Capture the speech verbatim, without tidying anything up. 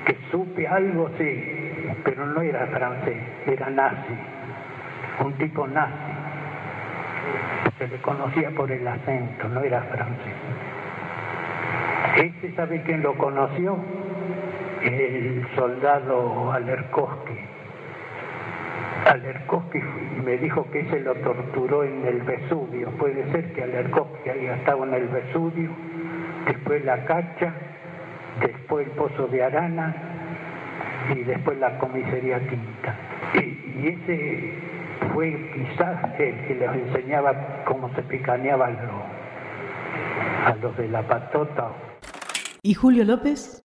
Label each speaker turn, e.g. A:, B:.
A: que supe algo, sí, pero no era francés, era nazi, un tipo nazi. Se le conocía por el acento, no era francés. Ese, ¿sabe quién lo conoció? El soldado Alerkovsky. Alerkovsky me dijo que ese lo torturó en el Vesubio. Puede ser que Alerkovsky haya estado en el Vesubio, después la Cacha, después el Pozo de Arana y después la comisaría Quinta. Y, y ese fue quizás el que les enseñaba cómo se picaneaban los, a los de la patota.
B: ¿Y Julio López?